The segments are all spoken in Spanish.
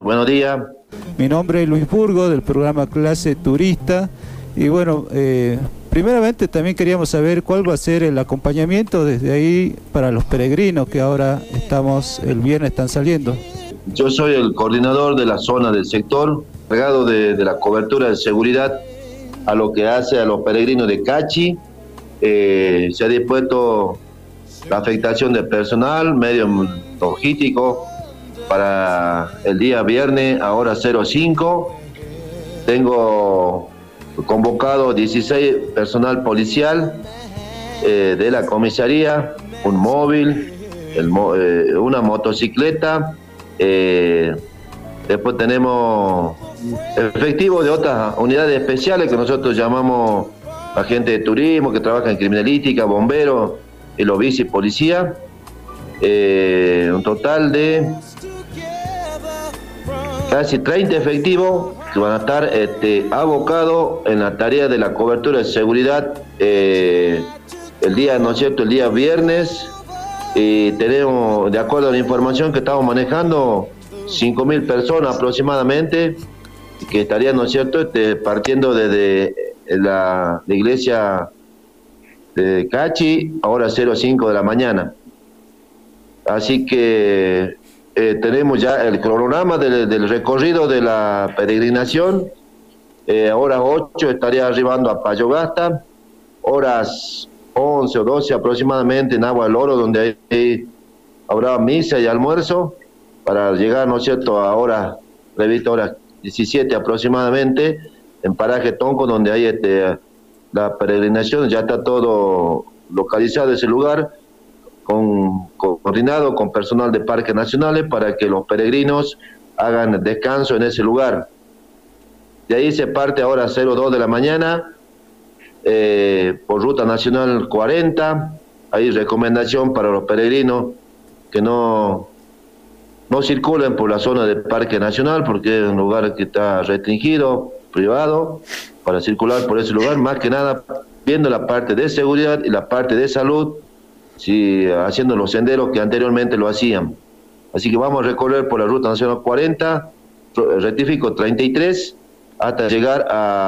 Buenos días. Mi nombre es Luis Burgo, del programa Clase Turista. Y bueno, primeramente también queríamos saber cuál va a ser el acompañamiento desde ahí para los peregrinos que ahora el viernes están saliendo. Yo soy el coordinador de la zona del sector, encargado de la cobertura de seguridad a lo que hace a los peregrinos de Cachi. Se ha dispuesto la afectación de personal, medio logístico, para el día viernes a hora 05. Tengo convocado 16 personal policial de la comisaría, un móvil, una motocicleta. Después tenemos efectivos de otras unidades especiales que nosotros llamamos agentes de turismo, que trabajan en criminalística, bomberos y los bici policía. Un total de casi 30 efectivos que van a estar abocados en la tarea de la cobertura de seguridad el día, ¿no es cierto?, el día viernes. Y tenemos, de acuerdo a la información que estamos manejando, 5.000 personas aproximadamente, que estarían, ¿no es cierto?, partiendo desde la iglesia de Cachi, ahora 05 de la mañana. Así que tenemos ya el cronograma del recorrido de la peregrinación. Horas 8 estaría arribando a Payogasta, horas 11 o 12 aproximadamente en Agua del Oro, donde habrá misa y almuerzo, para llegar, ¿no es cierto?, a horas, previsto horas 17 aproximadamente, en Paraje Tonco, donde hay la peregrinación. Ya está todo localizado ese lugar, coordinado con personal de parques nacionales para que los peregrinos hagan descanso en ese lugar. De ahí se parte ahora a 02 de la mañana por ruta nacional 40. Hay recomendación para los peregrinos que no circulen por la zona del parque nacional, porque es un lugar que está restringido, privado, para circular por ese lugar, más que nada viendo la parte de seguridad y la parte de salud, haciendo los senderos que anteriormente lo hacían. Así que vamos a recorrer por la ruta nacional 40, rectifico 33, hasta llegar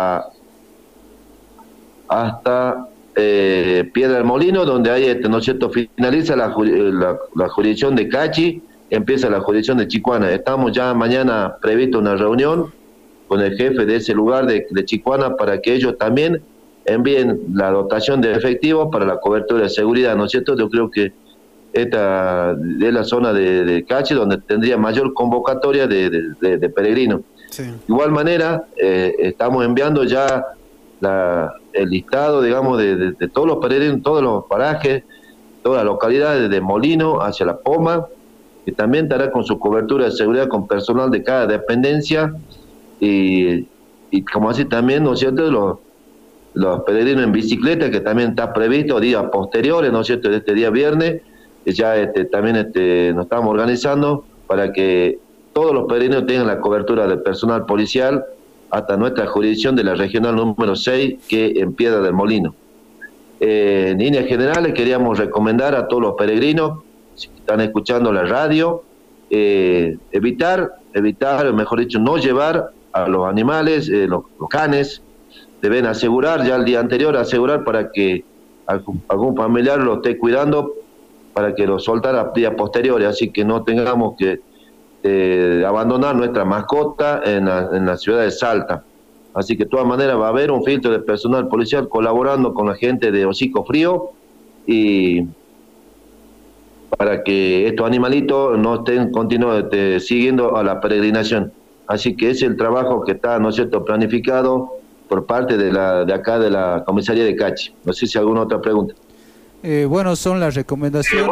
hasta Piedra del Molino, donde hay, ¿no es cierto?, finaliza la jurisdicción de Cachi, empieza la jurisdicción de Chicuana. Estamos ya mañana previsto una reunión con el jefe de ese lugar de Chicuana para que ellos también envíen la dotación de efectivos para la cobertura de seguridad, ¿no es cierto? Yo creo que esta es la zona de Cachi donde tendría mayor convocatoria de peregrinos. Sí. De igual manera, estamos enviando ya el listado, digamos, de todos los peregrinos, todos los parajes, todas las localidades de Molino hacia La Poma, que también estará con su cobertura de seguridad con personal de cada dependencia, y como así también, ¿no es cierto?, los peregrinos en bicicleta, que también está previsto días posteriores, ¿no es cierto?, de este día viernes. Ya también nos estamos organizando para que todos los peregrinos tengan la cobertura del personal policial hasta nuestra jurisdicción de la regional número 6, que en Piedra del Molino. En líneas generales queríamos recomendar a todos los peregrinos, si están escuchando la radio, evitar, mejor dicho, no llevar a los animales, los canes. Deben asegurar ya el día anterior, para que algún familiar lo esté cuidando, para que lo soltara a días posteriores, así que no tengamos que abandonar nuestra mascota en la ciudad de Salta. Así que de todas maneras va a haber un filtro de personal policial colaborando con la gente de Hocico Frío, y para que estos animalitos no estén siguiendo a la peregrinación. Así que ese es el trabajo que está, ¿no es cierto?, planificado por parte de acá de la comisaría de Cachi. No sé si alguna otra pregunta. Bueno, son las recomendaciones.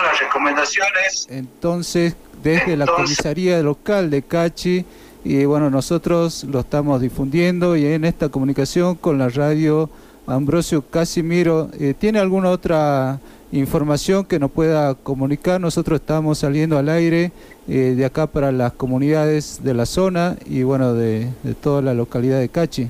Entonces, desde la comisaría local de Cachi, y bueno, nosotros lo estamos difundiendo, y en esta comunicación con la radio Ambrosio Casimiro, ¿tiene alguna otra información que nos pueda comunicar? Nosotros estamos saliendo al aire de acá para las comunidades de la zona y bueno, de toda la localidad de Cachi.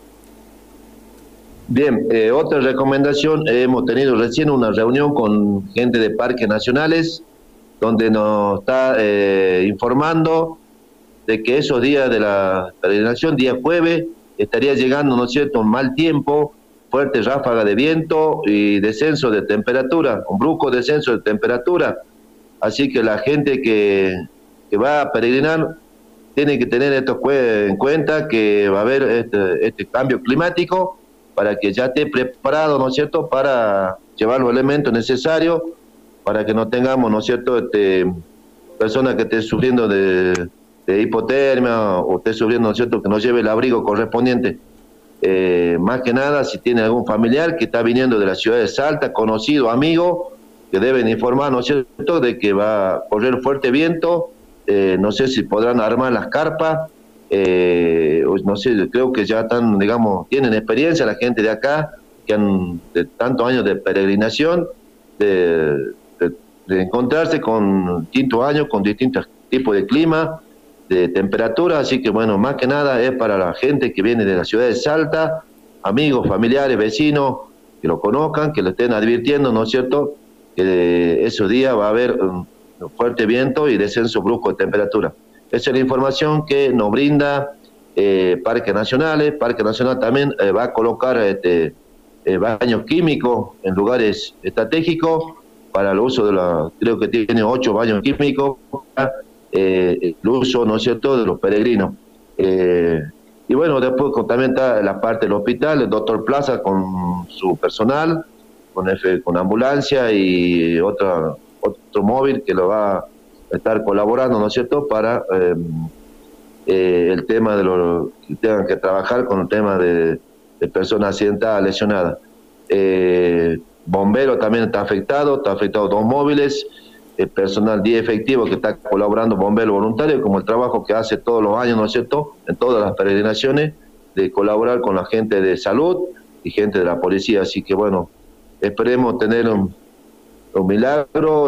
Bien, otra recomendación, hemos tenido recién una reunión con gente de parques nacionales, donde nos está informando de que esos días de la peregrinación, día jueves, estaría llegando, ¿no es cierto?, un mal tiempo, fuerte ráfaga de viento y descenso de temperatura, un brusco descenso de temperatura. Así que la gente que va a peregrinar tiene que tener esto en cuenta, que va a haber este cambio climático, para que ya esté preparado, ¿no es cierto?, para llevar los elementos necesarios, para que no tengamos, ¿no es cierto?, personas que estén sufriendo de hipotermia o esté sufriendo, ¿no es cierto?, que no lleve el abrigo correspondiente. Más que nada, si tiene algún familiar que está viniendo de la ciudad de Salta, conocido, amigo, que deben informar, ¿no es cierto?, de que va a correr fuerte viento. No sé si podrán armar las carpas, no sé, creo que ya están, digamos, tienen experiencia la gente de acá, que han de tantos años de peregrinación, de encontrarse con distintos años, con distintos tipos de clima, de temperatura. Así que bueno, más que nada es para la gente que viene de la ciudad de Salta, amigos, familiares, vecinos, que lo conozcan, que lo estén advirtiendo, ¿no es cierto?, que esos días va a haber fuerte viento y descenso brusco de temperatura. Esa es la información que nos brinda Parques Nacionales. Parque Nacional también va a colocar baños químicos en lugares estratégicos para el uso de creo que tiene 8 baños químicos, el uso, ¿no es cierto?, de los peregrinos. Y bueno, después también está la parte del hospital, el doctor Plaza con su personal, con ambulancia y otro móvil que lo va a estar colaborando, ¿no es cierto?, para el tema de los que tengan que trabajar con el tema de personas accidentadas, lesionadas. Bombero también está afectado 2 móviles, el personal 10 efectivos que está colaborando, bombero voluntario, como el trabajo que hace todos los años, ¿no es cierto?, en todas las peregrinaciones, de colaborar con la gente de salud y gente de la policía. Así que bueno, esperemos tener un milagro,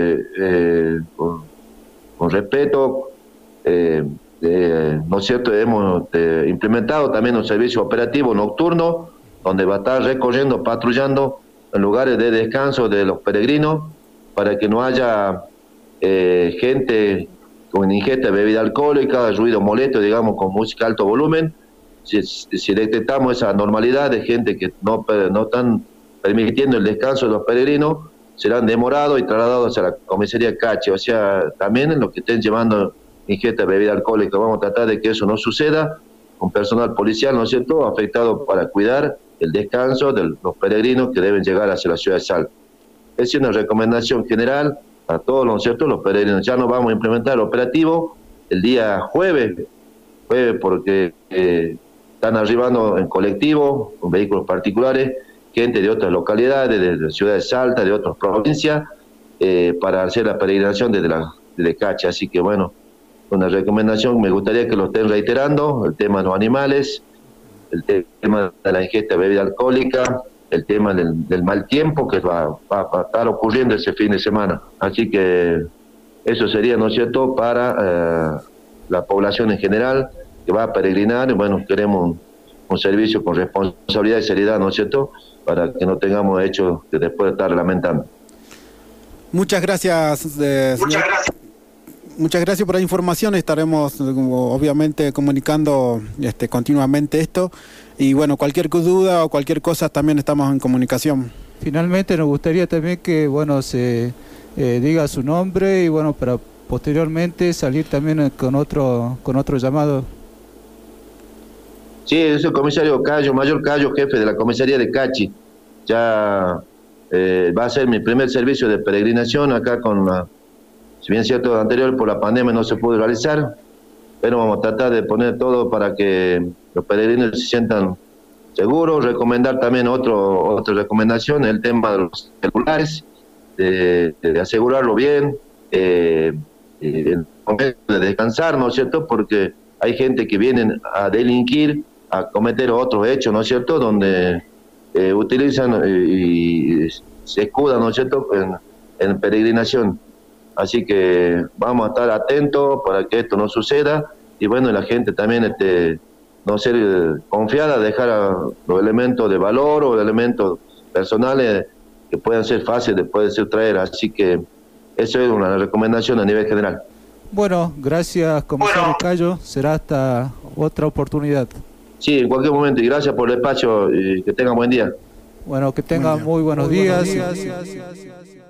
con respeto, ¿no es cierto? Hemos implementado también un servicio operativo nocturno, donde va a estar recorriendo, patrullando en lugares de descanso de los peregrinos, para que no haya gente con ingesta de bebida alcohólica, ruido molesto, digamos, con música a alto volumen. Si detectamos esa normalidad de gente que no están permitiendo el descanso de los peregrinos, serán demorados y trasladados a la comisaría Cachi. O sea, también en los que estén llevando ingesta de bebida alcohólica, vamos a tratar de que eso no suceda, con personal policial, ¿no es cierto?, afectado para cuidar el descanso de los peregrinos que deben llegar hacia la ciudad de Salta. Es una recomendación general a todos, ¿no es cierto?, los peregrinos. Ya no vamos a implementar el operativo el día jueves porque están arribando en colectivo, con vehículos particulares, gente de otras localidades, de la ciudad de Salta, de otras provincias, para hacer la peregrinación desde Cachi. Así que bueno, una recomendación, me gustaría que lo estén reiterando, el tema de los animales, el tema de la ingesta de bebida alcohólica, el tema del mal tiempo que va a estar ocurriendo ese fin de semana. Así que eso sería, ¿no es cierto?, para la población en general que va a peregrinar. Y bueno, queremos un servicio con responsabilidad y seriedad, ¿no es cierto?, para que no tengamos hechos que después de estar lamentando. Muchas gracias, señor. Muchas gracias por la información. Estaremos obviamente comunicando continuamente esto. Y bueno, cualquier duda o cualquier cosa también estamos en comunicación. Finalmente nos gustaría también que bueno se diga su nombre y bueno, para posteriormente salir también con otro llamado. Sí, es el comisario Cayo, mayor Cayo, jefe de la comisaría de Cachi. Ya va a ser mi primer servicio de peregrinación acá si bien es cierto, anterior por la pandemia no se pudo realizar, pero vamos a tratar de poner todo para que los peregrinos se sientan seguros. Recomendar también otra recomendación, el tema de los celulares, de asegurarlo bien, en el momento de descansar, ¿no es cierto?, porque hay gente que viene a delinquir, a cometer otros hechos, ¿no es cierto?, donde utilizan y se escudan, ¿no es cierto?, en peregrinación. Así que vamos a estar atentos para que esto no suceda, y bueno, la gente también no ser confiada, dejar los elementos de valor o elementos personales que puedan ser fáciles de poder traer. Así que eso es una recomendación a nivel general. Bueno, gracias, comisario Cayo. Será hasta otra oportunidad. Sí, en cualquier momento. Y gracias por el espacio. Que tengan buen día. Bueno, que tengan muy buenos días.